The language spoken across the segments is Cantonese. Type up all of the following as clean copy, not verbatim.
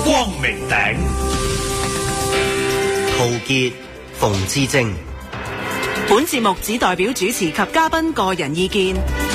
光明頂， 陶傑、馮智政。 本節目只代表主持及嘉賓個人意見。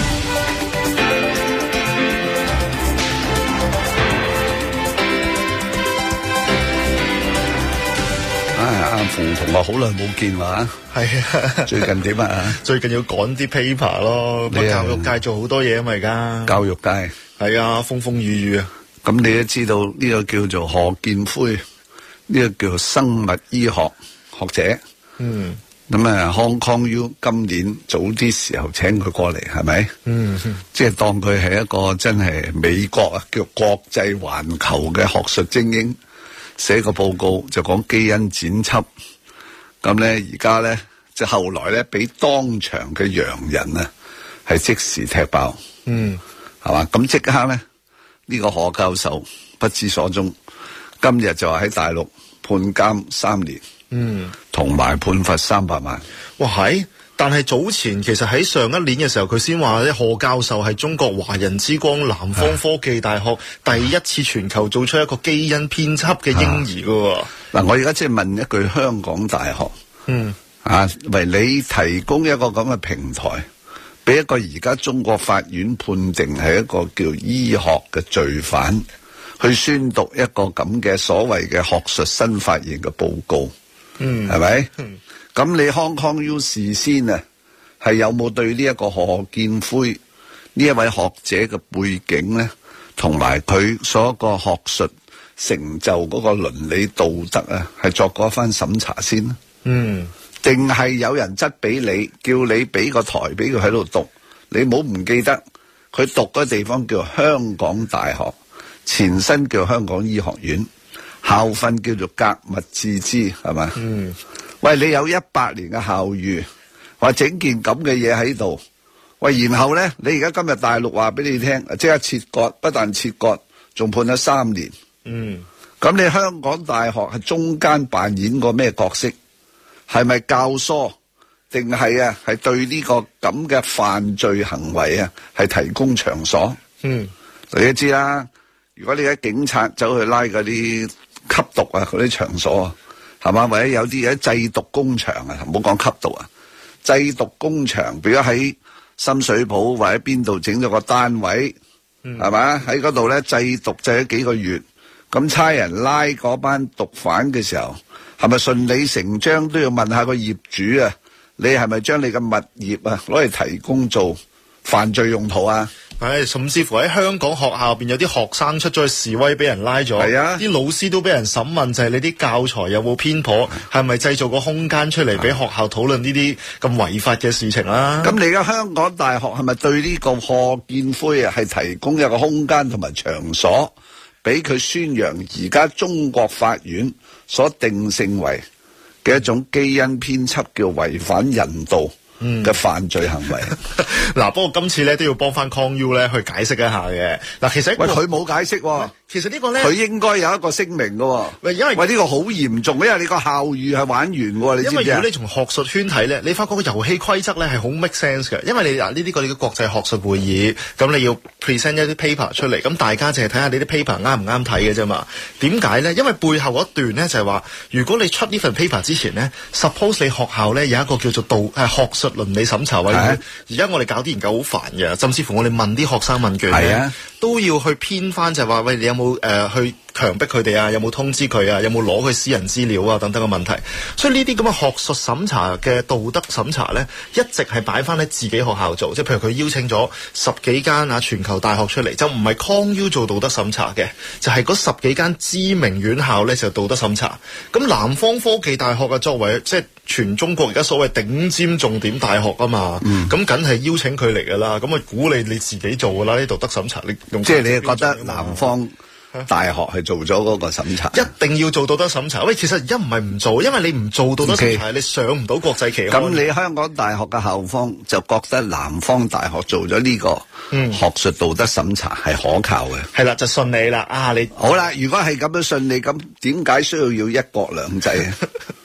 阿馮同學好耐冇見話， 係啊， 最近點啊？ 最近要趕啲 paper 咯，教育界做好多嘢啊嘛，而家教育界係啊，風風雨雨啊。 咁你都知道呢個叫做何建輝，呢個叫做生物醫學學者。咁啊，Hong Kong U 今年早啲時候請佢過嚟，係咪？即係當佢係一個真係美國啊，叫國際環球嘅學術精英。寫個報告就講基因剪輯，咁咧而家咧就後來咧俾當場嘅洋人啊係即時踢爆，係嘛？咁即刻咧呢個何教授不知所蹤，今日就話喺大陸判監3年，同埋判罰300萬。 哇係！但係早前其實喺上一年嘅時候，佢先話咧何教授係中國華人之光南方科技大學第一次全球做出一個基因編輯嘅嬰兒噶。 嗱，我而家即係問一句，香港大學，為你提供一個咁嘅平台，俾一個而家中國法院判定係一個叫醫學嘅罪犯，去宣讀一個咁嘅所謂嘅學術新發現嘅報告，係咪？咁你 Hong Kong U 事先啊，係有冇對呢一個何建輝呢一位學者嘅背景咧，同埋佢所個學術成就嗰個倫理道德啊，係作過一番審查先呢？定係有人質俾你，叫你俾個台俾佢喺度讀，你冇唔記得佢讀嗰地方叫香港大學，前身叫香港醫學院，校訓叫做格物致知，係嘛？喂，你有100年嘅校譽，話整件咁嘅嘢喺度，喂，然後咧，你而家今日大陸話俾你聽，即刻切割，不但切割，仲判咗3年。咁你香港大學係中間扮演過咩角色？係咪教唆，定係啊？係對呢個咁嘅犯罪行為啊，係提供場所？你都知啦，如果你喺警察走去拉嗰啲吸毒啊嗰啲場所，係嘛？或者有啲嘢製毒工場啊，唔好講吸毒啊，製毒工場，比如喺深水埗或者邊度整咗個單位，係嘛？喺嗰度咧製毒製咗幾個月，咁差人拉嗰班毒販嘅時候，係咪順理成章都要問下個業主啊？你係咪將你嘅物業啊攞嚟提供做犯罪用途啊？ 甚至乎喺香港學校入邊有啲學生出咗去示威，俾人拉咗。啲老師都俾人審問，就係你啲教材有冇偏頗，係咪製造個空間出嚟俾學校討論呢啲咁違法嘅事情啦？ 咁你而家香港大學係咪對呢個何建輝啊係提供一個空間同埋場所，俾佢宣揚而家中國法院所定性為嘅一種基因編輯叫違反人道嘅犯罪行為？ 嗱，不過今次咧都要幫翻 Kong U 咧去解釋一下嘅。嗱，其實佢冇解釋喎。 其實呢個咧， 佢應該有一個聲明嘅。 因為呢個好嚴重，因為你個校譽係玩完嘅，你知唔知？ 因為如果你從學術圈睇咧，你發覺個遊戲規則咧係好 make sense 嘅。因為你呢啲個你嘅國際學術會議，咁你要 present 一啲 paper 出嚟，咁大家淨係睇下你啲 paper 啱唔啱睇嘅啫嘛。點解咧？因為背後嗰段咧就係話，如果你出呢份 paper 之前咧 ，suppose 你學校咧有一個叫做學術倫理審查委員會。而家我哋搞啲研究好煩嘅，甚至乎我哋問啲學生問卷咧，都要去編翻就係話，喂，你有冇去強迫佢哋啊？有冇通知佢啊？有冇攞佢私人資料啊？等等嘅問題。所以呢啲咁嘅學術審查嘅道德審查咧，一直係擺翻喺自己學校做。即係譬如佢邀請咗10幾間全球大學出嚟，就唔係 Kong U 做道德審查嘅，就係嗰10幾間知名院校咧就道德審查。咁南方科技大學作為即係全中國而家所謂頂尖重點大學啊嘛，咁梗係邀請佢嚟噶啦。咁啊鼓勵你自己做噶啦，呢道德審查你用。 即係你覺得南方大學係做咗嗰個審查， 一定要做道德審查。喂，其實而家唔係唔做，因為你唔做道德審查，你上唔到國際期刊。 咁你香港大學嘅校方就覺得南方大學做咗呢個學術道德審查係可靠嘅。 係啦，就信你啦。你好啦，如果係咁樣信你，咁點解需要一國兩制啊？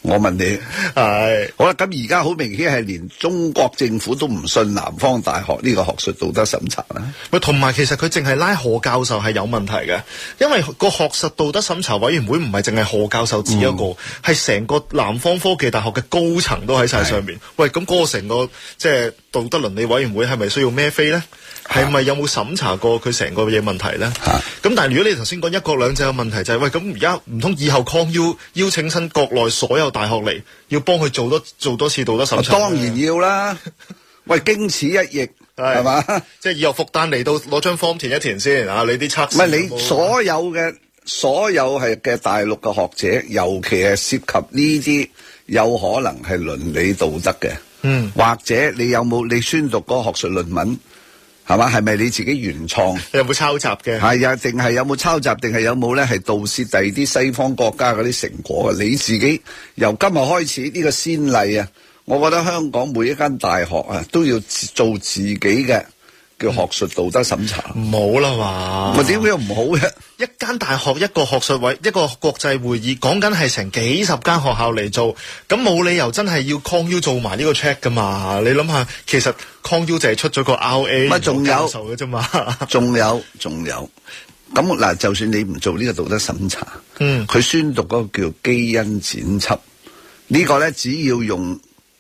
我問你， 係好啦，咁而家好明顯係連中國政府都唔信南方大學呢個學術道德審查啦。 喂，同埋其實佢淨係拉何教授係有問題嘅，因為個學術道德審查委員會唔係淨係何教授只一個，係成個南方科技大學嘅高層都喺晒上面。喂，咁嗰個成個即係道德倫理委員會係咪需要孭飛咧？係咪有冇審查過佢成個嘢問題咧？咁但係如果你頭先講一國兩制嘅問題就係，喂，咁而家唔通以後抗邀請親國內所有大學嚟，要幫佢做多次道德審查？ 當然要啦。喂，經此一役係嘛？ 即係以後復旦嚟到攞張 form 填一填先啊！你啲測試唔係你所有係嘅大陸嘅學者，尤其係涉及呢啲有可能係倫理道德嘅，或者你有冇你宣讀嗰個學術論文？係嘛？係咪你自己原創？ 有冇抄襲嘅？ 係啊，定係有冇抄襲？定係有冇咧？係盜竊第二啲西方國家嗰啲成果啊？你自己由今日開始呢個先例啊！我覺得香港每一間大學啊，都要做自己嘅叫學術道德審查。 唔好啦嘛！ 我點解唔好嘅？ 一間大學一個學術委一個國際會議，講緊係成幾十間學校嚟做，咁冇理由真係要 ConU 做埋呢個 check 噶嘛？你諗下，其實 ConU 就係出咗個 RA 乜仲有嘅啫嘛？仲有咁嗱，就算你唔做呢個道德審查，佢宣讀嗰個叫基因剪輯，呢個咧只要用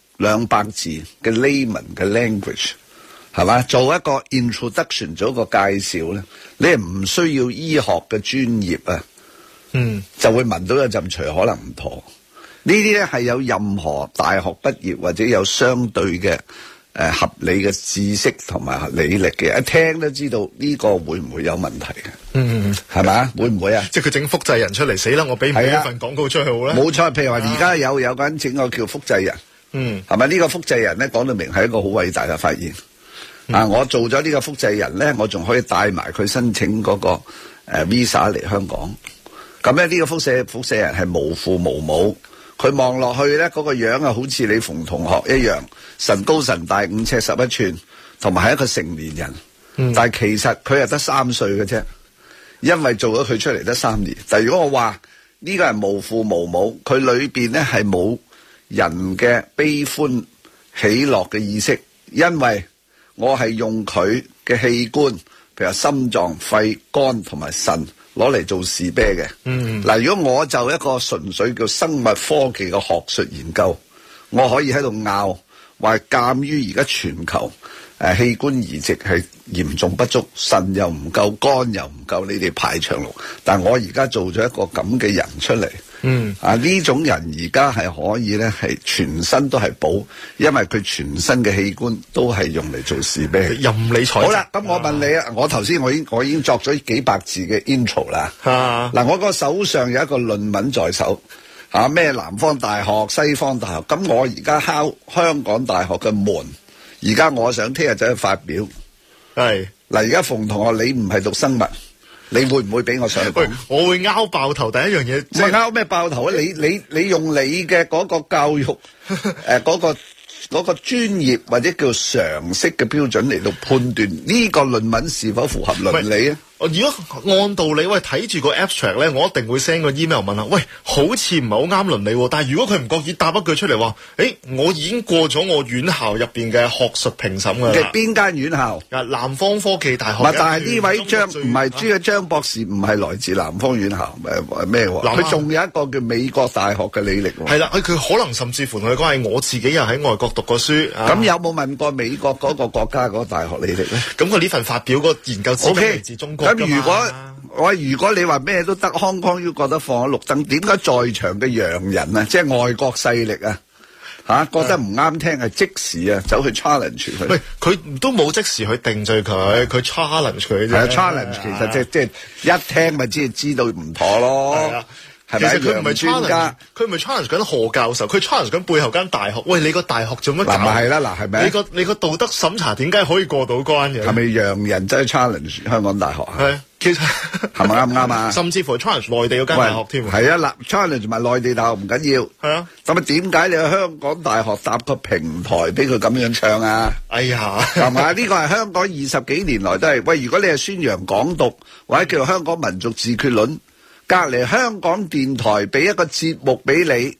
200字嘅 layman 嘅 language。係嘛？做一個 introduction， 做一個介紹咧，你係唔需要醫學嘅專業啊，就會聞到有陣除可能唔妥。呢啲咧係有任何大學畢業或者有相對嘅合理嘅知識同埋履歷嘅，一聽都知道呢個會唔會有問題嘅？係嘛？會唔會啊？ 即係佢整複製人出嚟，死啦！我俾唔俾一份廣告出去好咧？ 冇錯，譬如話而家有個人整個叫複製人，係咪呢個複製人咧講到明係一個好偉大嘅發現。我做咗呢個複製人咧，我仲可以帶埋佢申請嗰個visa 嚟香港。咁咧呢個複製人係無父無母，佢望落去咧嗰個樣啊，好似你馮同學一樣，神高神大，5尺11寸，同埋係一個成年人。但係其實佢係得3歲嘅啫，因為做咗佢出嚟得3年。但係如果我話呢個係無父無母，佢裏邊咧係冇人嘅悲歡喜樂嘅意識，因為我係用佢嘅器官，譬如話心臟、肺、肝同埋腎攞嚟做士啤嘅。嗱，如果我就一個純粹叫生物科技嘅學術研究，我可以喺度拗，話鑑於而家全球器官移植係嚴重不足，腎又唔夠，肝又唔夠，你哋排長龍。但我而家做咗一個咁嘅人出嚟。呢種人而家係可以咧，係全身都係寶，因為佢全身嘅器官都係用嚟做士啤， 任你採。 好啦，咁我問你啊，我頭先我已經作咗幾百字嘅 intro 啦。嗱，我個手上有一個論文在手，咩南方大學、西方大學，咁我而家敲香港大學嘅門，而家我想聽日就去發表。係嗱，而家馮同學，你唔係讀生物。你會唔會俾我上去？ 我會拗爆頭。第一樣嘢， 唔係拗咩爆頭啊？你用你嘅嗰個教育嗰個專業或者叫常識嘅標準嚟到判斷呢個論文是否符合倫理啊？ 如果按道理，喂，睇住個 abstract 咧，我一定會 send 個 email 問下，喂，好似唔係好啱倫理喎。但係如果佢唔覺意答一句出嚟話，我已經過咗我院校入邊嘅學術評審㗎啦。 嘅邊間院校？ 南方科技大學。 但係呢位張博士唔係來自南方院校，咩喎？佢仲有一個叫美國大學嘅履歷喎。 係啦，佢可能甚至乎同佢講係我自己又喺外國讀過書。 咁有冇問過美國嗰個國家嗰個大學履歷咧？ 咁佢呢份發表個研究資料嚟自中國。 咁如果你話咩都得，香港要覺得放咗綠燈，點解在場嘅洋人啊，即係外國勢力啊，覺得唔啱聽，係即時啊走去 challenge 佢。 喂，佢都冇即時去定罪佢，佢 challenge 佢啫。 challenge 其實即係一聽咪知道唔妥咯。係咪？ 佢唔係 challenge，佢唔係 challenge 緊何教授，佢 challenge 緊背後間大學。喂，你個大學做乜搞？ 嗱，係啦，嗱，係咪？ 你個道德審查點解可以過到關嘅？ 係咪洋人真係 challenge 香港大學啊？ 係，其實係咪啱唔啱啊？ 甚至乎 challenge 內地嗰間大學添。 係啊，challenge 埋內地大學唔緊要。 係啊。 咁點解你去香港大學搭個平台俾佢咁樣唱啊？ 哎呀， 係嘛？呢個係香港20幾年來都係。喂，如果你係宣揚港獨或者叫做香港民族自決論，隔籬香港電台俾一個節目俾你，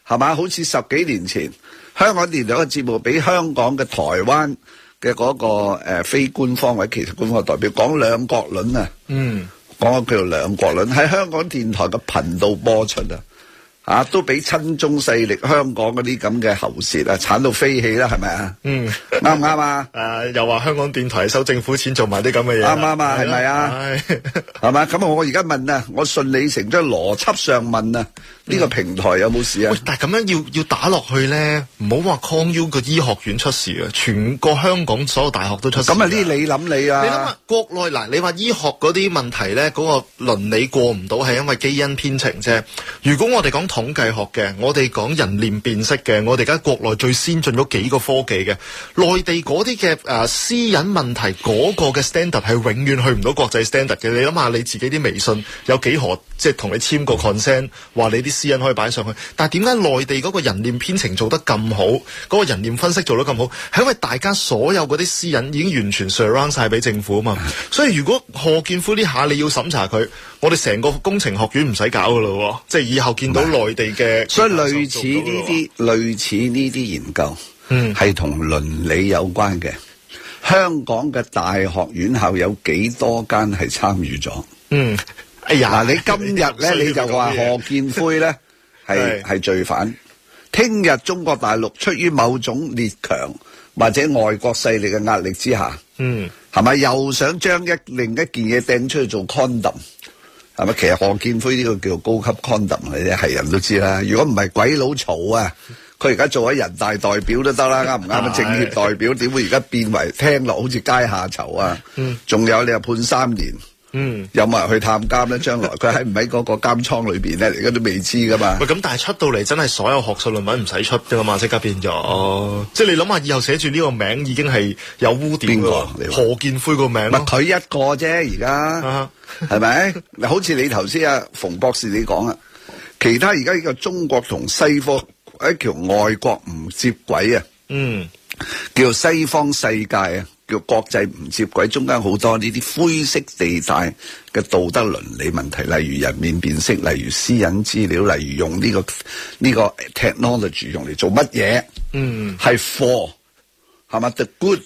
係嘛？好似10幾年前香港電台嘅節目俾香港嘅台灣嘅嗰個非官方或者其實官方代表講兩國論啊，講叫做兩國論喺香港電台嘅頻道播出啊，都俾親中勢力香港嗰啲咁嘅喉舌鏟到飛起啦，係咪啊？啱唔啱啊？ 又話香港電台收政府錢做埋啲咁嘅嘢， 啱唔啱啊？係咪啊？係嘛？咁我而家問啊，我順理成章邏輯上問啊，呢個平台有冇事啊？ 喂，但係咁樣要打落去咧，唔好話 ConU 個醫學院出事啊，全個香港所有大學都出事。 咁啊，呢你諗你啊？ 你諗下國內嗱，你話醫學嗰啲問題咧，嗰個倫理過唔到係因為基因編程啫。如果我哋講統計學嘅，我哋講人臉辨識嘅，我哋而家國內最先進嗰幾個科技嘅，內地嗰啲嘅私隱問題嗰個嘅 standard 係永遠去唔到國際 standard 嘅。你諗下你自己啲微信有幾何即係同你簽個 consent 話你啲私隱可以擺上去，但係點解內地嗰個人臉編程做得咁好，嗰個人臉分析做得咁好，係因為大家所有嗰啲私隱已經完全 surround 晒俾政府啊嘛。所以如果賀建奎呢下你要審查佢，我哋成個工程學院唔使搞噶咯，即係以後見到內地嘅， 所以類似呢啲研究，係同倫理有關嘅。香港嘅大學院校有幾多間係參與咗？ 哎呀， 嗱，你今日咧你就話賀建奎咧係罪犯，聽日中國大陸出於某種列強或者外國勢力嘅壓力之下，係咪又想將另一件嘢掟出去做 condom？係咪？其實賀建奎呢個叫做高級 condom 嚟啫，係人都知啦。如果唔係鬼佬嘈啊，佢而家做咗人大代表都得啦，啱唔啱啊？政協代表點會而家變為聽落好似階下囚啊？仲有你又判3年，有冇人去探監咧？將來佢喺唔喺嗰個監倉裏邊咧？而家都未知噶嘛。喂， 咁但係出到嚟真係所有學術論文唔使出噶嘛，即刻變咗。即係你諗下，以後寫住呢個名已經係有污點㗎。賀建奎個名， 咪佢一個啫，而家係咪？嗱，好似你頭先馮博士你講啊，其他而家呢個中國同西方一條外國唔接軌啊，叫西方世界啊，叫國際唔接軌，中間好多呢啲灰色地帶嘅道德倫理問題，例如人面辨識，例如私隱資料，例如用呢個 technology 用嚟做乜嘢？係 for 係嘛 the good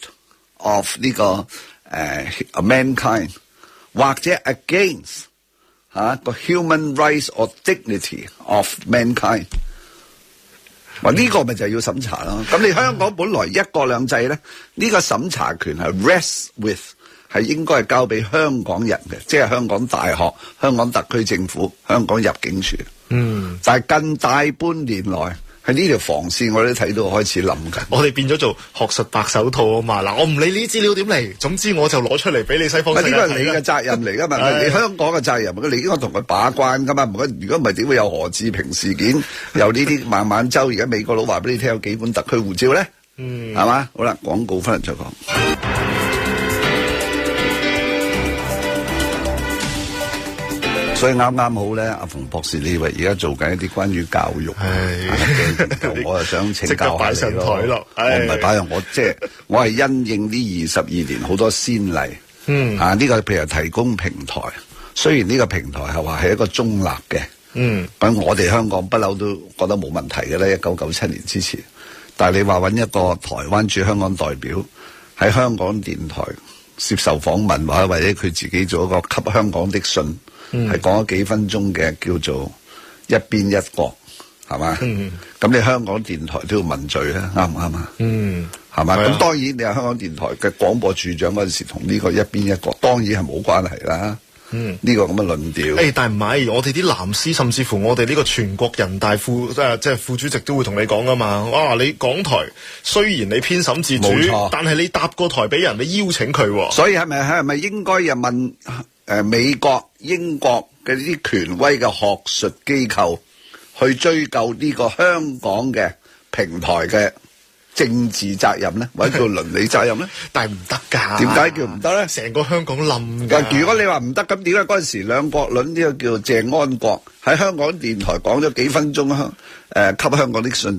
of 呢個mankind， 或者 against 個 human rights or dignity of mankind。呢個咪就係要審查咯。咁你香港本來一國兩制咧，呢個審查權係 rest with 係應該係交俾香港人嘅，即係香港大學、香港特區政府、香港入境處。但係近大半年來喺呢條防線，我哋都睇到開始諗緊。我哋變咗做學術白手套啊嘛！嗱，我唔理呢啲資料點嚟，總之我就攞出嚟俾你西方世界睇啦。呢個係你嘅責任嚟噶嘛？你香港嘅責任，你應該同佢把關噶嘛？如果唔係，點會有何志平事件？有呢啲孟晚舟，而家美國佬話俾你聽有幾本特區護照咧？係嘛？好啦，廣告翻嚟再講。所以啱啱好咧，阿馮博士，你以為而家做緊一啲關於教育嘅研究，我就想請教下你咯。我唔係擺上我係因應呢22年好多先例。呢個譬如提供平台，雖然呢個平台係話係一個中立嘅，咁我哋香港不嬲都覺得冇問題嘅咧。1997年之前，但係你話揾一個台灣駐香港代表喺香港電台接受訪問，或者佢自己做一個給香港的信。係講咗幾分鐘嘅叫做一邊一國，係嘛？咁你香港電台都要問罪咧，啱唔啱啊？係嘛？咁當然你係香港電台嘅廣播處長嗰陣時，同呢個一邊一國當然係冇關係啦。呢個咁嘅論調。但係唔係，我哋啲藍絲，甚至乎我哋呢個全國人大即係副主席都會同你講噶嘛。哇！你港台雖然你編審自主，但係你搭個台俾人，你邀請佢。所以係咪應該又問？美國、英國嘅呢啲權威嘅學術機構去追究呢個香港嘅平台嘅政治責任咧，或者叫倫理責任咧？但係唔得㗎。點解叫唔得咧？成個香港冧㗎。如果你話唔得，咁點解嗰陣時兩國論呢個叫做鄭安國喺香港電台講咗幾分鐘給香港的信，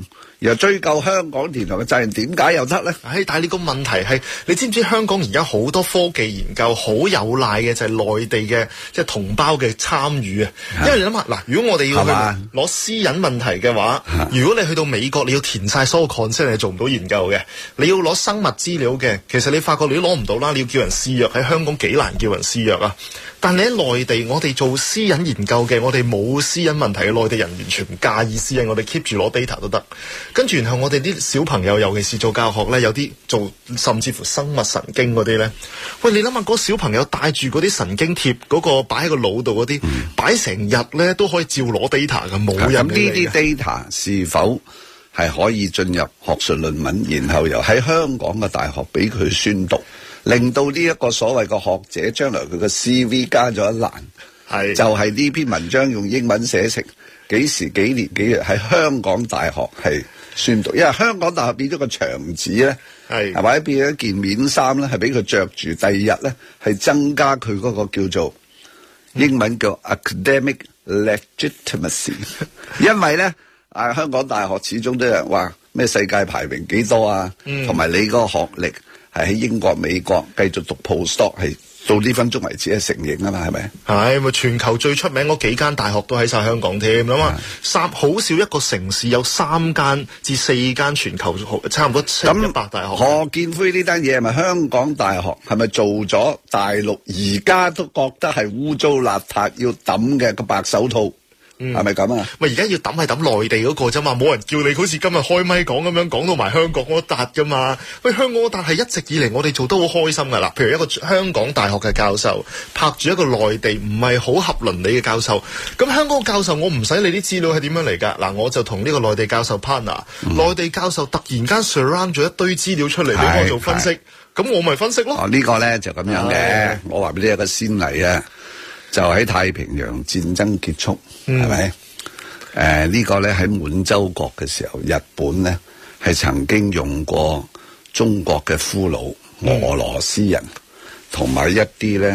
然後追究香港電台嘅責任，點解又得咧？ 但係你個問題係，你知唔知香港而家好多科技研究好有賴嘅就係內地嘅即係同胞嘅參與啊！因為你諗下嗱，如果我哋要去攞私隱問題嘅話，如果你去到美國，你要填晒所有 consent， 你做唔到研究嘅。你要攞生物資料嘅，其實你發覺你都攞唔到啦。你要叫人試藥喺香港幾難叫人試藥啊！但你喺內地，我哋做私隱研究嘅，我哋冇私隱問題嘅內地人完全唔介意私隱，我哋 keep 住攞 data 都得。跟住然後我哋啲小朋友，尤其是做教學咧，有啲做甚至乎生物神經嗰啲咧，喂，你諗下嗰小朋友帶住嗰啲神經貼嗰個擺喺個腦度嗰啲，擺成日咧都可以照攞 data 嘅，冇人理你嘅。咁呢啲 data 是否係可以進入學術論文，然後又喺香港嘅大學俾佢宣讀，令到呢一個所謂嘅學者將來佢嘅 CV 加咗一欄，就係呢篇文章用英文寫成幾時幾年幾月喺香港大學係宣讀，因為香港大學變咗個牆紙咧，係或者變咗一件面衫咧，係俾佢着住，第二日咧係增加佢嗰個叫做英文叫 academic legitimacy，因為咧香港大學始終都有人話咩世界排名幾多啊，同埋你嗰個學歷係喺英國、美國繼續讀 postdoc 係到呢分鐘為止係承認啊嘛，係咪？係咪全球最出名嗰幾間大學都喺晒香港添？咁啊，好少一個城市有3間至4間全球差唔多100大學。何建輝呢單嘢係咪香港大學係咪做咗大陸而家都覺得係污糟邋遢要抌嘅個白手套？係咪咁啊？咪而家要抌係抌內地嗰個啫嘛，冇人叫你好似今日開咪講咁樣講到埋香港嗰笪噶嘛。喂，香港嗰笪係一直以嚟我哋做得好開心噶啦。譬如一個香港大學嘅教授拍住一個內地唔係好合倫理嘅教授，咁香港嘅教授我唔使理啲資料係點樣嚟噶。嗱，我就同呢個內地教授 partner，內地教授突然間 surround 咗一堆資料出嚟俾我做分析，咁我咪分析咯。呢個咧就咁樣嘅，我話俾你一個先例啊。就喺太平洋戰爭結束，係咪？呢個咧喺滿洲國嘅時候，日本咧係曾經用過中國嘅俘虜、俄羅斯人，同埋一啲咧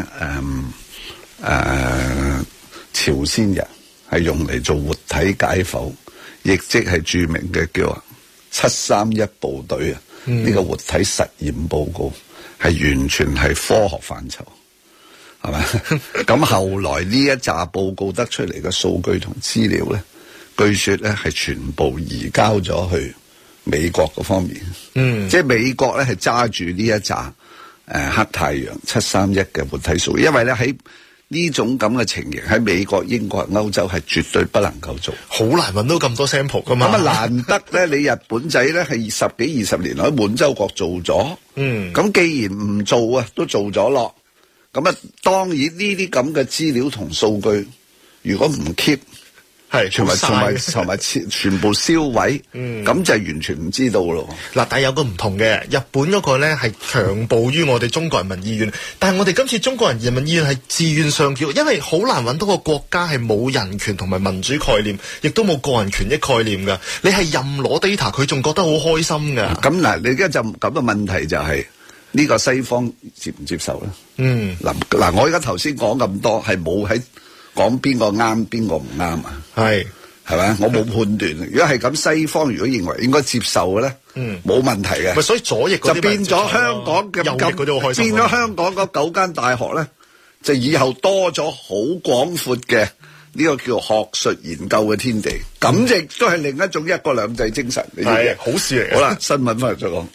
朝鮮人，係用嚟做活體解剖，亦即係著名嘅叫731部隊啊！呢個活體實驗報告係完全係科學範疇。係咪？咁後來呢一紮報告得出嚟嘅數據同資料咧，據說咧係全部移交咗去美國嗰方面。即係美國咧係揸住呢一紮黑太陽731嘅活體數，因為咧喺呢種咁嘅情形喺美國、英國、歐洲係絕對不能夠做，好難揾到咁多 sample 噶嘛。咁難得咧，你日本仔咧係10幾20年喺滿洲國做咗，咁既然唔做啊，都做咗咯。咁啊，當然呢啲咁嘅資料同數據，如果唔 keep，係同埋全部銷毀，咁就完全唔知道咯。嗱，但係有個唔同嘅，日本嗰個咧係強暴於我哋中國人民意願，但係我哋今次中國人民意願係自願上繳，因為好難揾到個國家係冇人權同埋民主概念，亦都冇個人權益概念㗎。你係任攞 data，佢仲覺得好開心㗎。咁嗱，你而家就咁嘅問題就係。呢個西方接唔接受咧？嗱，我而家頭先講咁多，係冇喺講邊個啱邊個唔啱啊？係咪？我冇判斷。如果係咁，西方如果認為應該接受嘅咧，冇問題嘅。所以左翼就變咗香港嘅咁，變咗香港嗰9間大學咧，就以後多咗好廣闊嘅呢個叫學術研究嘅天地。咁亦都係另一種一國兩制精神。係好事嚟。好啦，新聞翻嚟再講。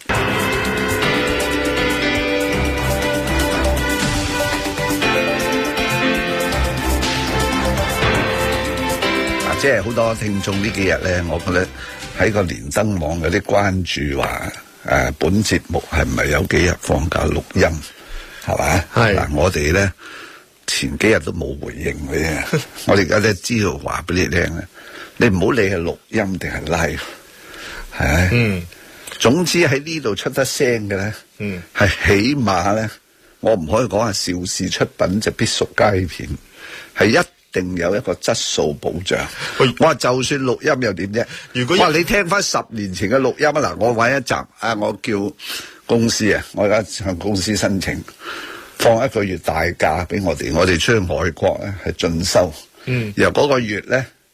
即係好多聽眾呢幾日咧，我覺得喺個連登網有啲關注話，本節目係唔係有幾日放假錄音，係咪？係嗱，我哋咧前幾日都冇回應佢嘅，我哋而家咧知道話俾你聽咧，你唔好理係錄音定係 live， 係咪？總之喺呢度出得聲嘅咧，係起碼咧，我唔可以講係邵氏出品就必屬佳片，係一定有一個質素保障。我話就算錄音又點啫？如果你聽翻10年前嘅錄音啊，嗱，我揾一集啊，我叫公司啊，我而家向公司申請放1個月大假俾我哋出去外國咧係進修。然後嗰個月咧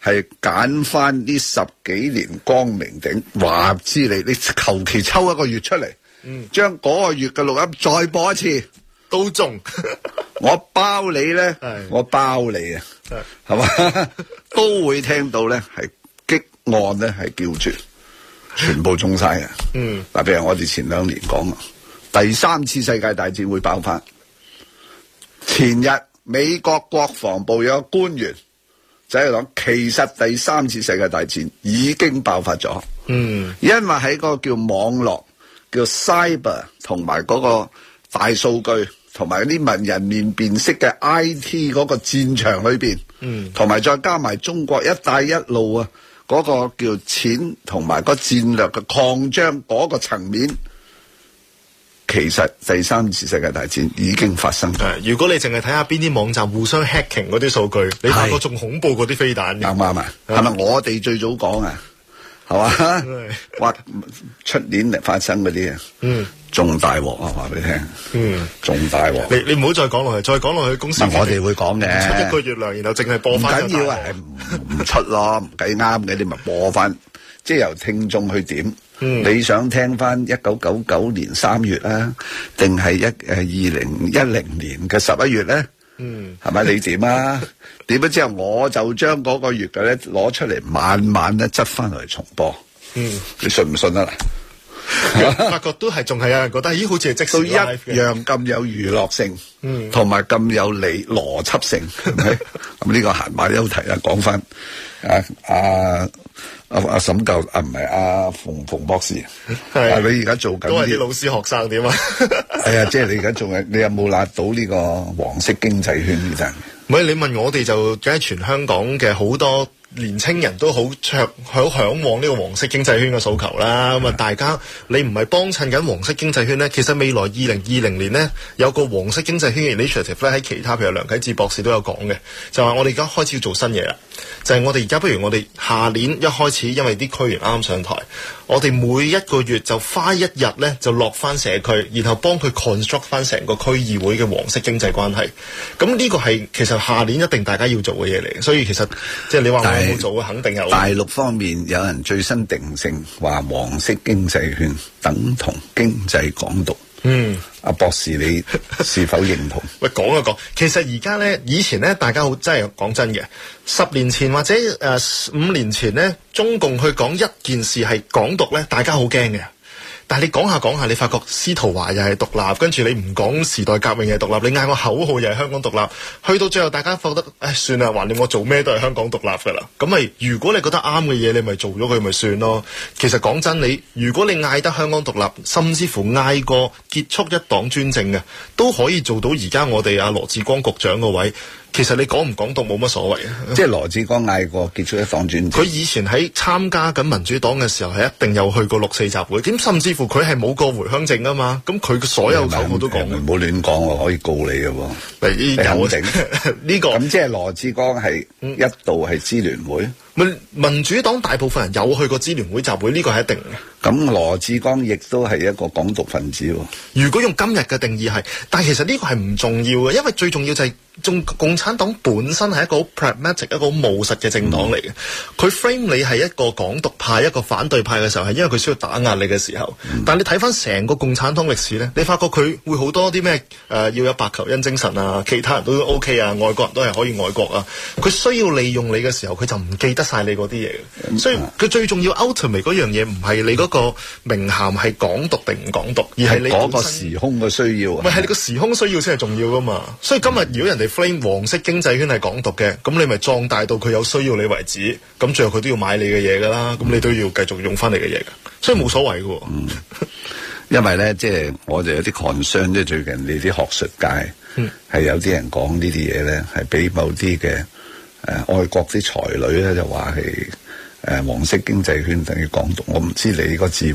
係揀翻呢10幾年光明頂，話知你求其抽一個月出嚟，將嗰個月嘅錄音再播一次， 都中。 我包你咧，我包你啊，係嘛，都會聽到咧係擊案咧係叫住，全部中晒嘅。嗱，譬如我哋前2年講第3次世界大戰會爆發，前日美國國防部有個官員就喺度講，其實第3次世界大戰已經爆發咗。因為喺個叫網絡叫 cyber 同埋嗰個大數據同埋啲人面辨識嘅 IT 嗰個戰場裏邊，同埋再加埋中國一帶一路啊嗰個叫錢同埋個戰略嘅擴張嗰個層面，其實第3次世界大戰已經發生咗。 如果你淨係睇下邊啲網站互相 hacking 嗰啲數據，你發覺仲恐怖過啲飛彈。 啱唔啱啊？係咪我哋最早講啊？係嘛？哇！出年嚟發生嗰啲啊，仲大鑊啊！話俾你聽，仲大鑊。 你唔好再講落去，再講落去公司。 我哋會講嘅， 出一個月糧，然後淨係播翻。 唔緊要啊，唔出咯，唔計啱嘅，你咪播翻，即係由聽眾去點。你想聽翻1999年3月啦，定係2010年嘅11月咧？係咪你點啊？點咗之後，我就將嗰個月嘅咧攞出嚟，晚晚咧執翻嚟重播。你信唔信啊？ 發覺都係仲係有人覺得，咦，好似係即時都一樣咁有娛樂性，同埋咁有邏輯性，係咪？咁呢個閒話休題啦，講翻阿沈教唔係阿馮博士，你而家做緊都係啲老師學生點啊？ 係啊，即係你而家做緊，你有冇揦到呢個黃色經濟圈呢陣？ 唔係，你問我哋就梗係全香港嘅好多年青人都好向往呢個黃色經濟圈嘅訴求啦。咁啊，大家你唔係幫襯緊黃色經濟圈咧，其實未來2020年咧有個黃色經濟圈嘅 initiative 咧，喺其他譬如梁啟智博士都有講嘅，就話我哋而家開始要做新嘢啦。就係我哋而家不如我哋下年一開始，因為啲區員啱上台，我哋每一個月就花1日咧就落翻社區，然後幫佢 construct 翻成個區議會嘅黃色經濟關係。咁呢個係其實下年一定大家要做嘅嘢嚟，所以其實即係你話我有冇做，肯定有。 大陸方面有人最新定性話黃色經濟圈等同經濟港獨。阿博士你是否認同？ 喂，講一講，其實而家咧，以前咧，大家好真係講真嘅，10年前或者5年前咧，中共去講一件事係港獨咧，大家好驚嘅。但係你講下講下，你發覺司徒華又係獨立，跟住你唔講時代革命又係獨立，你嗌個口號又係香港獨立，去到最後大家覺得，算啦，橫掂我做咩都係香港獨立㗎啦。咁咪如果你覺得啱嘅嘢，你咪做咗佢咪算咯。其實講真，如果你嗌得香港獨立，甚至乎嗌過結束一黨專政嘅，都可以做到而家我哋阿羅致光局長個位。其實你講唔講獨冇乜所謂啊！ 即係羅致光嗌過結束一黨專政， 佢以前喺參加緊民主黨嘅時候係一定有去過6、4集會，咁甚至乎佢係冇過回鄉證啊嘛。咁佢嘅所有口號都講。 唔好亂講，我可以告你嘅喎。 你肯定呢個咁即係羅致光係一度係支聯會。 民主黨大部分人有去過支聯會集會，呢個係一定嘅。 咁羅致光亦都係一個港獨分子喎。 如果用今日嘅定義係，但係其實呢個係唔重要嘅，因為最重要就係共產黨本身係一個好 pragmatic 一個好務實嘅政黨嚟嘅。佢 frame 你係一個港獨派一個反對派嘅時候，係因為佢需要打壓你嘅時候。但係你睇翻成個共產黨歷史咧，你發覺佢會好多啲咩要有白求恩精神啊，其他人都 OK 啊，外國人都係可以愛國啊。佢需要利用你嘅時候，佢就唔記得晒你嗰啲嘢。所以佢最重要 ultimate 嗰樣嘢唔係你嗰個名銜係港獨定唔港獨，而係你嗰個時空嘅需要。 係你個時空需要先係重要噶嘛。所以今日如果人哋 frame 黃色經濟圈係港獨嘅，咁你咪壯大到佢有需要你為止，咁最後佢都要買你嘅嘢噶啦，咁你都要繼續用翻你嘅嘢噶，所以冇所謂噶。 因為咧，即係我哋有啲 concern，即係最近你啲學術界係有啲人講呢啲嘢咧，係俾某啲嘅外國啲才女咧就話係黃色經濟圈等於港獨。我唔知你個智庫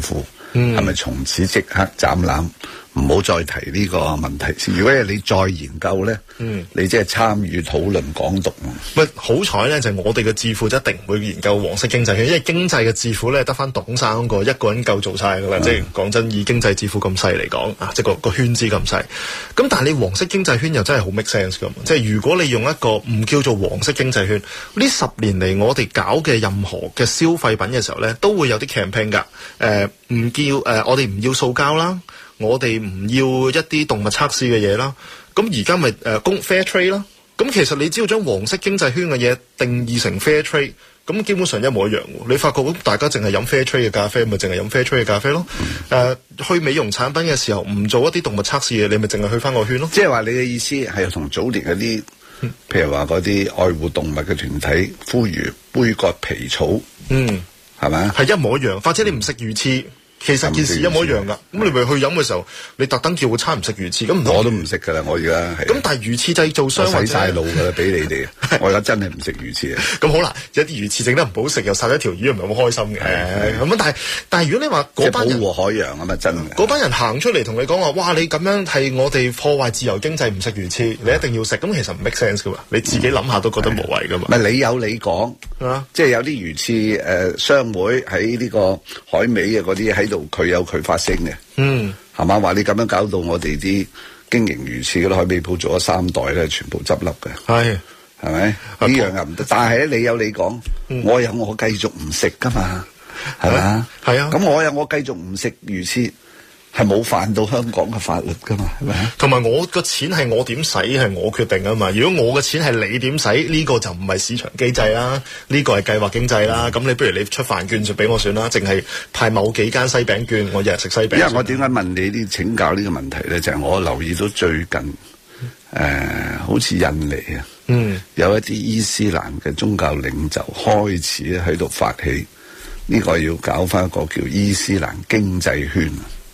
係咪從此即刻斬纜？唔好再提呢個問題先。如果你再研究咧，你即係參與討論港獨。 喂，好彩咧，就係我哋嘅智庫一定唔會研究黃色經濟圈，因為經濟嘅智庫咧得翻董生個一個人夠做晒噶啦。即係講真，以經濟智庫咁細嚟講啊，即係個圈子咁細。咁但係你黃色經濟圈又真係好 make sense 噶。即係如果你用一個唔叫做黃色經濟圈，呢10年嚟我哋搞嘅任何嘅消費品嘅時候咧，都會有啲 campaign 噶。唔叫我哋唔要塑膠啦。我哋唔要一啲動物測試嘅嘢啦，咁而家咪fair trade 啦。咁其實你只要將黃色經濟圈嘅嘢定義成 fair trade，咁基本上一模一樣喎。你發覺大家淨係飲 fair trade 嘅咖啡，咪淨係飲 fair trade 嘅咖啡咯。去美容產品嘅時候唔做一啲動物測試嘅，你咪淨係去翻個圈咯。 即係話你嘅意思係同早年嗰啲，譬如話嗰啲愛護動物嘅團體呼籲杯葛皮草，係咪？係一模一樣，或者你唔食魚翅。其實件事一模一樣噶，咁你咪去飲嘅時候，你特登叫個餐唔食魚翅，咁我都唔食噶啦，我而家係。咁但係魚翅製造商洗晒腦噶啦，俾你哋，我而家真係唔食魚翅啊。 咁好啦，有啲魚翅整得唔好食，又殺咗條魚，唔係好開心嘅。咁但係如果你話嗰班人保護海洋啊嘛，真嘅。 嗰班人行出嚟同你講話，哇！你咁樣係我哋破壞自由經濟，唔食魚翅，你一定要食。咁其實唔 make sense 噶嘛，你自己諗下都覺得無謂噶嘛。 咪你有你講，即係有啲魚翅商會喺呢個海味嘅嗰啲喺度，佢有佢發聲嘅，係嘛？話你咁樣搞到我哋啲經營魚翅嗰啲海味鋪做咗3代咧，全部執笠嘅，係咪？呢樣又唔得，但係咧你有你講，我有我繼續唔食噶嘛，係嘛？係啊，咁我有我繼續唔食魚翅。係冇犯到香港嘅法律噶嘛，係咪？同埋我個錢係我點使係我決定啊嘛。如果我嘅錢係你點使，呢個就唔係市場機制啦，呢個係計劃經濟啦。咁你不如你出飯券就俾我算啦，淨係派某幾間西餅券，我日日食西餅。因為我點解問你啲請教呢個問題咧？就係我留意到最近好似印尼啊，有一啲伊斯蘭嘅宗教領袖開始喺度發起呢個要搞翻一個叫伊斯蘭經濟圈。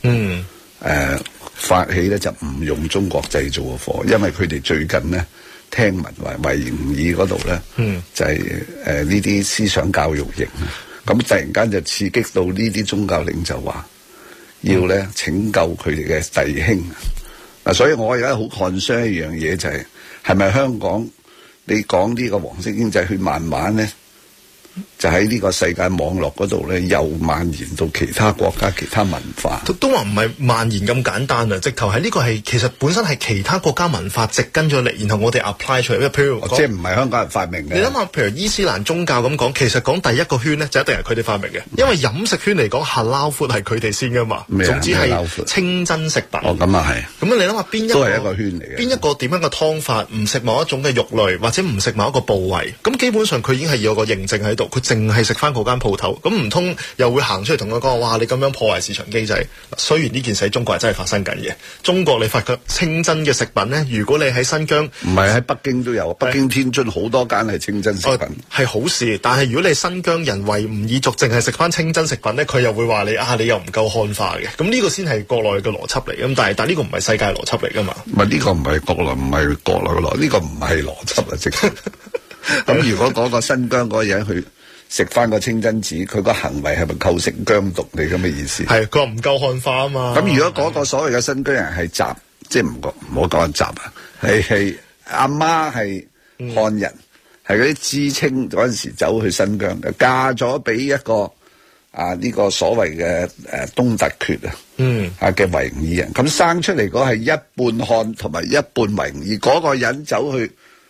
發起咧就唔用中國製造嘅貨，因為佢哋最近咧聽聞話維吾爾嗰度咧，就係呢啲思想教育營，咁突然間就刺激到呢啲宗教領袖話要咧拯救佢哋嘅弟兄。嗱，所以我而家好 concern 一樣嘢就係咪香港你講呢個黃色經濟圈慢慢咧？就喺呢個世界網絡嗰度咧，又蔓延到其他國家、其他文化。都話唔係蔓延咁簡單啊！直頭係呢個係其實本身係其他國家文化植根咗嚟，然後我哋 apply 出嚟。譬如即係唔係香港人發明嘅。你諗下，譬如伊斯蘭宗教咁講，其實講第一個圈咧，就一定係佢哋發明嘅。因為飲食圈嚟講，halal food係佢哋先噶嘛。總之係清真食品。哦，咁啊係。咁你諗下邊一個都係一個圈嚟嘅。邊一個點樣嘅湯法，唔食某一種嘅肉類，或者唔食某一個部位，咁基本上佢已經係有個認證喺度。佢淨係食翻嗰間鋪頭，咁唔通又會行出嚟同佢講，哇！你咁樣破壞市場機制。雖然呢件事喺中國係真係發生緊嘅，中國你發覺清真嘅食品咧，如果你喺新疆，唔係喺北京都有，北京天津好多間係清真食品，係好事。但係如果你新疆人維吾爾族淨係食翻清真食品咧，佢又會話你你又唔夠漢化嘅。咁呢個先係國內嘅邏輯嚟，咁但係呢個唔係世界邏輯嚟噶嘛？唔係呢個唔係國內，唔係國內嘅邏，呢個唔係邏輯啊！即係咁，如果嗰個新疆嗰個人去食翻個清真寺，佢個行為係咪構成疆獨你咁嘅意思？係，佢話唔夠漢化啊嘛。咁如果嗰個所謂嘅新疆人係習，即係唔好講習啊，係阿媽係漢人，係嗰啲知青嗰陣時走去新疆嘅，嫁咗俾一個呢個所謂嘅東突厥嘅維吾爾人，咁生出嚟嗰係一半漢同埋一半維吾爾，嗰個人走去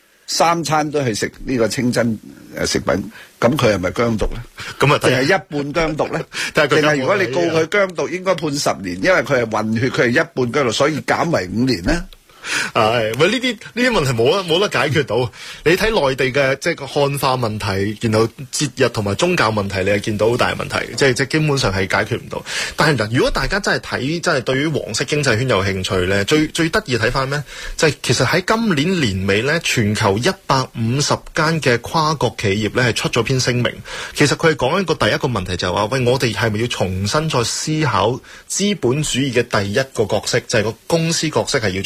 3餐都係食呢個清真食品，咁佢係咪疆獨咧？咁啊，定係一半疆獨咧？定係如果你告佢疆獨，應該判10年，因為佢係混血，佢係一半疆獨，所以減為5年咧。係，喂，呢啲問題冇得解決到。你睇內地嘅即係個漢化問題，然後節日同埋宗教問題，你係見到好大問題，即係基本上係解決唔到。但係嗱，如果大家真係對於黃色經濟圈有興趣咧，最得意睇翻咩？就係其實喺今年年尾咧，全球150間嘅跨國企業咧係出咗篇聲明。其實佢係講一個第一個問題就係話，喂，我哋係咪要重新再思考資本主義嘅第一個角色，就係個公司角色係要做咩咧？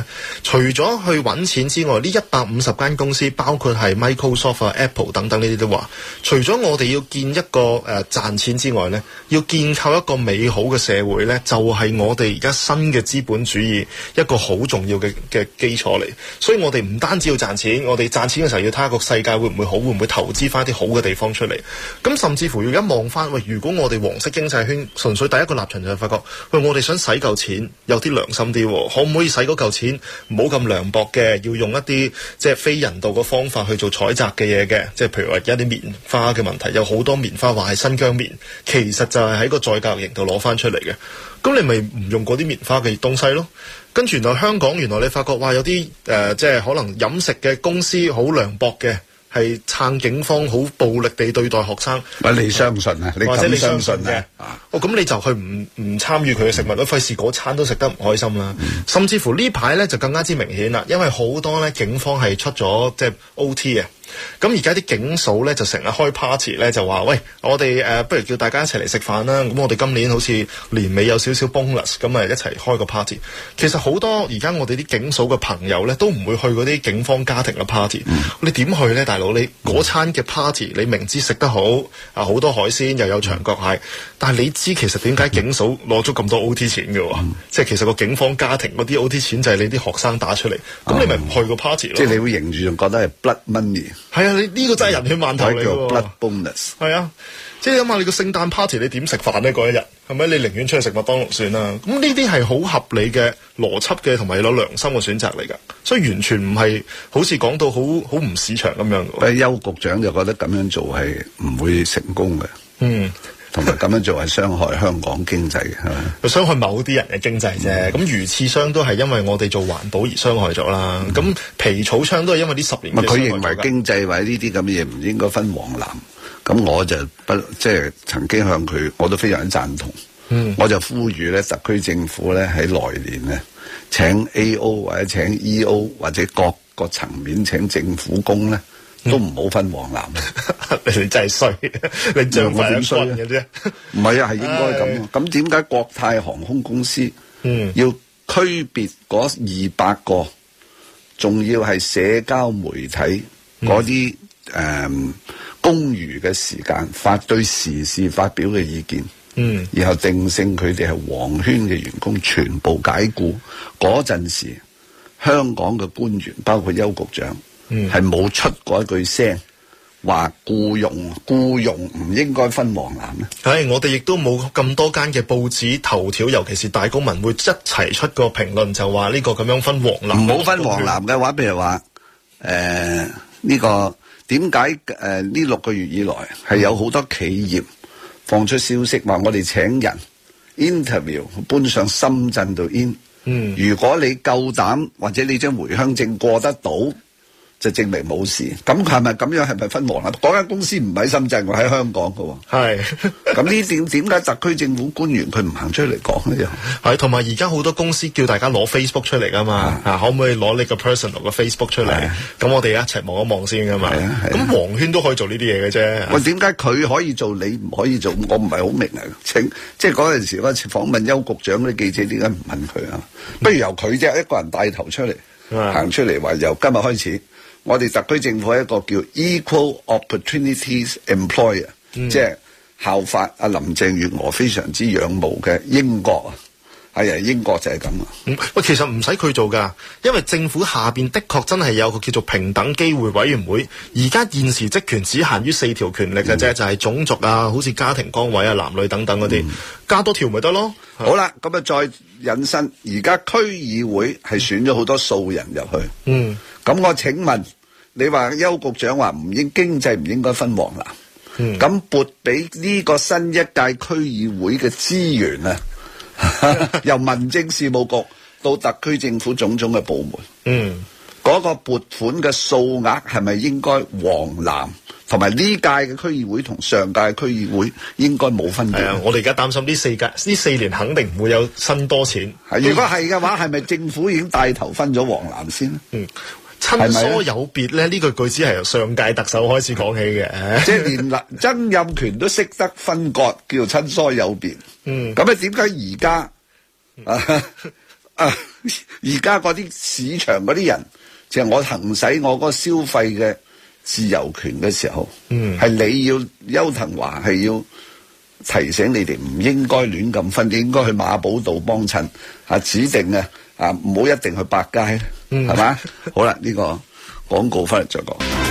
除咗去揾錢之外，呢150間公司包括係 Microsoft 啊、Apple 等等呢啲都話，除咗我哋要建一個賺錢之外呢，要建構一個美好嘅社會呢，就係我哋而家新嘅資本主義一個好重要嘅基礎嚟。所以我哋唔單止要賺錢，我哋賺錢嘅時候要睇下個世界會唔會好，會唔會投資翻啲好嘅地方出嚟。咁甚至乎而家望翻，喂，如果我哋黃色經濟圈純粹第一個立場就係發覺，喂，我哋想使嚿錢有啲良心啲，可唔可以使嗰嚿錢唔好咁涼薄嘅，要用一啲即係非人道嘅方法去做採摘嘅嘢嘅，即係譬如話而家啲棉花嘅問題，有好多棉花話係新疆棉，其實就係喺個再教育營度攞翻出嚟嘅。咁你咪唔用嗰啲棉花嘅東西咯。跟住原來香港原來你發覺哇有啲即係可能飲食嘅公司好涼薄嘅，係撐警方好暴力地對待學生。 你相信啊？你或者你相信嘅？咁你就去唔參與佢嘅食物，費事嗰餐都食得唔開心啦。甚至乎呢排咧就更加之明顯啦，因為好多咧警方係出咗即係 OT 啊。咁而家啲警嫂咧就成日開 party 咧，就話喂，我哋不如叫大家一齊嚟食飯啦。咁我哋今年好似年尾有少少 bonus， 咁一齊開個 party。其實好多而家我哋啲警嫂嘅朋友咧都唔會去嗰啲警方家庭嘅 party。你點去咧，大佬？你嗰餐嘅 party，你明知食得好啊，好多海鮮又有長腳蟹，但係你知其實點解警嫂攞咗咁多 OT 錢嘅喎？即係其實個警方家庭嗰啲 OT 錢就係你啲學生打出嚟，咁你咪唔去個 party 咯？ 即係你會認住仲覺得係 blood money。 係啊，你呢個真係人血饅頭嚟喎。 blood bonus。 係啊，即係你諗下你個聖誕 party 你點食飯呢？嗰一日係咪？你寧願出去食麥當勞算啦。咁呢啲係好合理嘅邏輯嘅，同埋有良心嘅選擇嚟㗎。所以完全唔係好似講到好唔市場咁樣嘅。 邱局長就覺得咁樣做係唔會成功嘅。同埋咁樣做係傷害香港經濟嘅，係咪？ 佢傷害某啲人嘅經濟啫。咁魚翅箱都係因為我哋做環保而傷害咗啦。咁皮草槍都係因為呢10年。 佢認為經濟或者呢啲咁嘅嘢唔應該分黃藍。咁我就即係曾經向佢，我都非常之贊同。我就呼籲咧，特區政府咧喺來年咧請 AO 或者請 EO 或者各個層面請政府工咧。都唔好分黃藍， 你真係衰，你仗我點衰嘅啫？ 唔係啊，係應該咁。咁點解國泰航空公司要區別嗰200個，仲要係社交媒體嗰啲公餘嘅時間對時事發表嘅意見，然後定性佢哋係黃圈嘅員工全部解僱嗰陣時，香港嘅官員包括邱局長。係冇出過一句聲話僱傭唔應該分黃藍咧。 係我哋亦都冇咁多間嘅報紙頭條，尤其是大公文匯一齊出個評論，就話呢個咁樣分黃藍。 唔好分黃藍嘅話，譬如話呢個點解呢6個月以來係有好多企業放出消息話我哋請人 interview 搬上深圳度 in。如果你夠膽或者你張回鄉證過得到，就證明冇事，咁係咪咁樣？係咪分黃藍？嗰間公司唔喺深圳，我喺香港㗎喎。係，咁呢點解特區政府官員佢唔行出嚟講咧？ 係，同埋而家好多公司叫大家攞 Facebook 出嚟㗎嘛，可唔可以攞你個 personal 嘅 Facebook 出嚟？咁我哋一齊望一望先㗎嘛。咁黃圈都可以做呢啲嘢嘅啫。喂， 點解佢可以做，你唔可以做？我唔係好明啊。即係嗰陣時我訪問邱局長嗰啲記者，點解唔問佢啊？不如由佢啫，一個人帶頭出嚟，行出嚟話由今日開始。我哋特區政府係一個叫 Equal Opportunities Employer，即係效法阿林鄭月娥非常之仰慕嘅英國啊，係啊，英國就係咁啊。 喂，其實唔使佢做㗎，因為政府下邊的確真係有個叫做平等機會委員會，而家現時職權只限於4條權力嘅啫，就係種族啊，好似家庭崗位啊、男女等等嗰啲，加多條咪得咯。 好啦，咁啊再引申，而家區議會係選咗好多素人入去。咁我請問。你話邱局長話經濟唔應該分黃藍，咁撥俾呢個新一屆區議會嘅資源啊，由民政事務局到特區政府種種嘅部門，嗰個撥款嘅數額係咪應該黃藍？同埋呢屆嘅區議會同上屆區議會應該冇分別。係啊， 我哋而家擔心呢4年肯定唔會有新多錢。 如果係嘅話，係咪政府已經帶頭分咗黃藍先咧？ 親疏有別咧，呢句句子係由上屆特首開始講起嘅， 即係連曾蔭權都識得分割，叫做親疏有別。咁點解而家而家嗰啲市場嗰啲人，就係我行使我嗰個消費嘅自由權嘅時候，係你要邱騰華係要提醒你哋唔應該亂咁分，應該去馬寶道幫襯指定唔好一定去百佳，係嘛？好啦，呢個廣告翻嚟再講。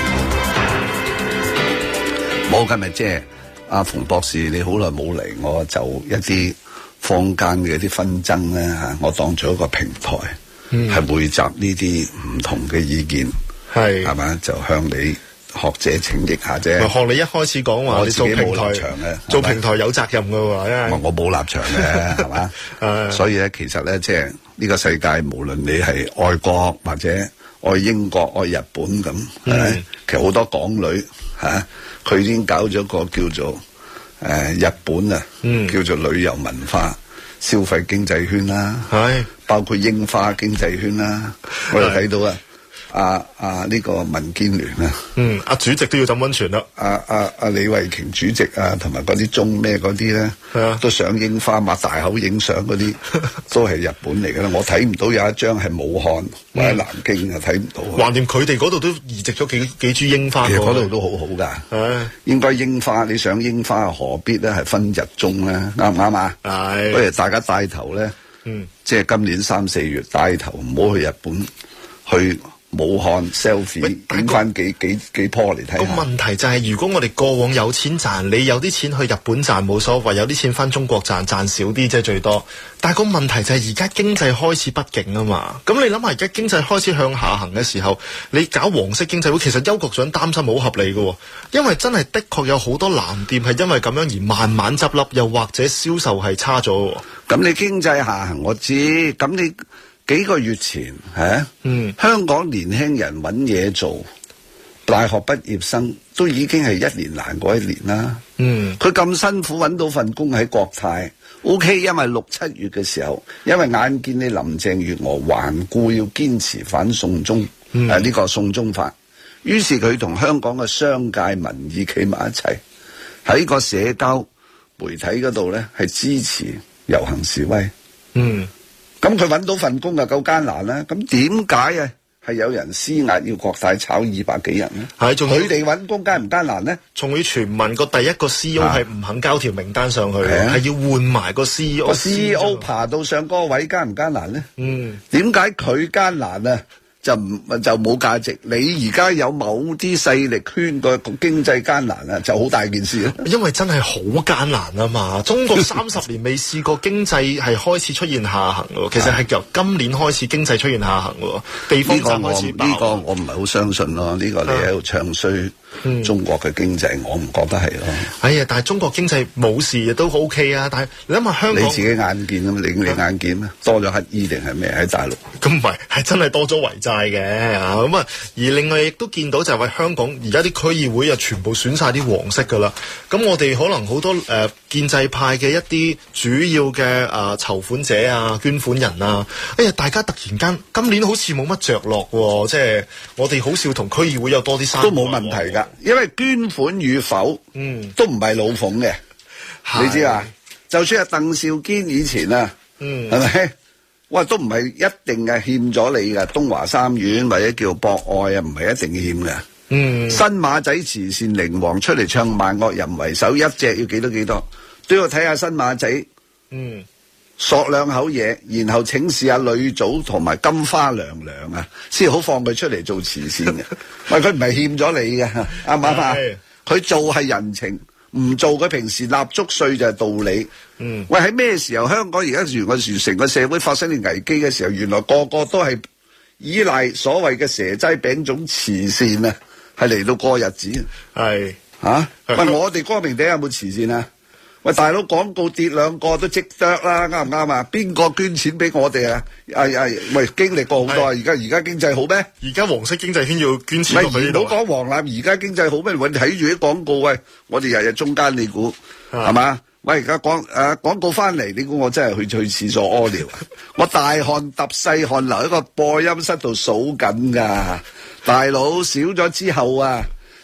冇，今日即係阿馮博士，你好耐冇嚟，我就一啲坊間嘅一啲紛爭咧我當咗一個平台，係匯集呢啲唔同嘅意見，係嘛，就向你學者請益下啫。學你一開始講話，你做平台做平台有責任噶喎， 我冇立場嘅，係嘛？所以咧，其實咧，即係呢個世界，無論你係愛國或者愛英國、愛日本咁，其實好多港女佢已經搞咗個叫做日本叫做旅遊文化消費經濟圈啦，包括櫻花經濟圈啦，我哋睇到呢個民建聯阿主席都要浸溫泉啦， 阿李慧瓊主席同埋嗰啲中咩嗰啲咧，都上櫻花擘大口影相嗰啲，都係日本嚟嘅啦。我睇唔到有一張係武漢或者南京睇唔到。橫掂佢哋嗰度都移植咗幾株櫻花，其實嗰度都好好噶。應該櫻花，你上櫻花何必咧係分日中咧？啱唔啱啊？係，不如大家帶頭咧，即係今年3、4月帶頭，唔好去日本去。武漢 selfie 影翻幾棵嚟睇。個問題就係，如果我哋過往有錢賺，你有啲錢去日本賺冇所謂，有啲錢翻中國賺少啲即係最多。但係個問題就係而家經濟開始不景啊嘛。咁你諗下，而家經濟開始向下行嘅時候，你搞黃色經濟會，其實邱局長擔心好合理嘅，因為真係的確有好多藍店係因為咁樣而慢慢執笠，又或者銷售係差咗。咁你經濟下行我知，咁你。幾個月前香港年輕人揾嘢做，大學畢業生都已經係一年難過一年啦。佢咁辛苦揾到份工喺國泰 ，OK， 因為6、7月嘅時候，因為眼見你林鄭月娥頑固要堅持反送中，呢個送中法，於是佢同香港嘅商界民意企埋一齊，喺個社交媒體嗰度咧係支持遊行示威。咁佢揾到份工就夠艱難啦，咁點解係有人施壓要國泰炒200幾人呢？佢哋揾工艱唔艱難呢？仲要傳聞個第一個 CEO 係唔肯交條名單上去，係要換埋個 CEO。個 CEO 爬到上嗰個位艱唔艱難呢？點解佢艱難啊？就冇價值。你而家有某啲勢力圈個經濟艱難啊，就好大件事啦。因為真係好艱難啊嘛！中國30年未試過經濟係開始出現下行喎。其實係由今年開始經濟出現下行喎。地方債開始爆。呢個我唔係好相信咯。呢個你喺度唱衰中國嘅經濟，我唔覺得係咯。哎呀，但係中國經濟冇事都 OK 啊。但係你諗下香港，你自己眼見啊嘛，你眼見咩？多咗乞衣定係咩喺大陸？咁唔係，係真係多咗遺債嘅咁啊。而另外亦都見到就係話香港而家啲區議會啊，全部選晒啲黃色噶啦。咁我哋可能好多建制派嘅一啲主要嘅籌款者啊、捐款人啊，哎呀，大家突然間今年好似冇乜着落喎。即係我哋好少同區議會有多啲生活都冇問題㗎。因為捐款與否，都唔係老馮嘅，你知啊？就算係鄧肇堅以前啊，係咪？哇，都唔係一定係欠咗你㗎。東華三院或者叫博愛啊，唔係一定欠嘅。新馬仔慈善靈王出嚟唱萬惡人為首，一隻要幾多，都要睇下新馬仔。索兩口嘢，然後請示下女祖同埋金花娘娘啊，先好放佢出嚟做慈善嘅。喂，佢唔係欠咗你嘅，啱唔啱啊？佢做係人情，唔做佢平時納足稅就係道理。喂，喺咩時候香港而家成個社會發生啲危機嘅時候，原來個個都係依賴所謂嘅蛇齋餅糭慈善啊，係嚟到過日子。係喂，我哋光明頂有冇慈善啊？喂，大佬，廣告跌2個都積得啦，啱唔啱啊？邊個捐錢俾我哋啊？喂，經歷過好多啊！而家經濟好咩？而家黃色經濟圈要捐錢落去呢度。唔好講黃藍，而家經濟好咩？我哋睇住啲廣告，喂，我哋日日中間你估係嘛？喂，而家廣告翻嚟，你估我真係去廁所屙尿啊？我大汗揼細汗流喺個播音室度數緊㗎，大佬少咗之後啊！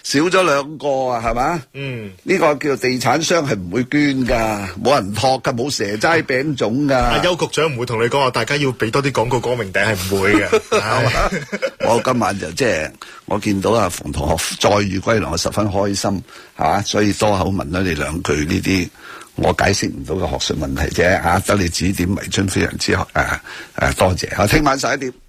少咗2個啊，係嘛？呢個叫地產商係唔會捐噶，冇人托噶，冇蛇齋餅粽噶。 阿邱局長唔會同你講話，大家要俾多啲廣告光明頂，係唔會嘅。 我今晚就我見到阿馮同學再遇歸來，我十分開心，係嘛？所以多口問咗你2句呢啲我解釋唔到嘅學術問題啫，得你指點迷津，非常之多謝。聽晚11點。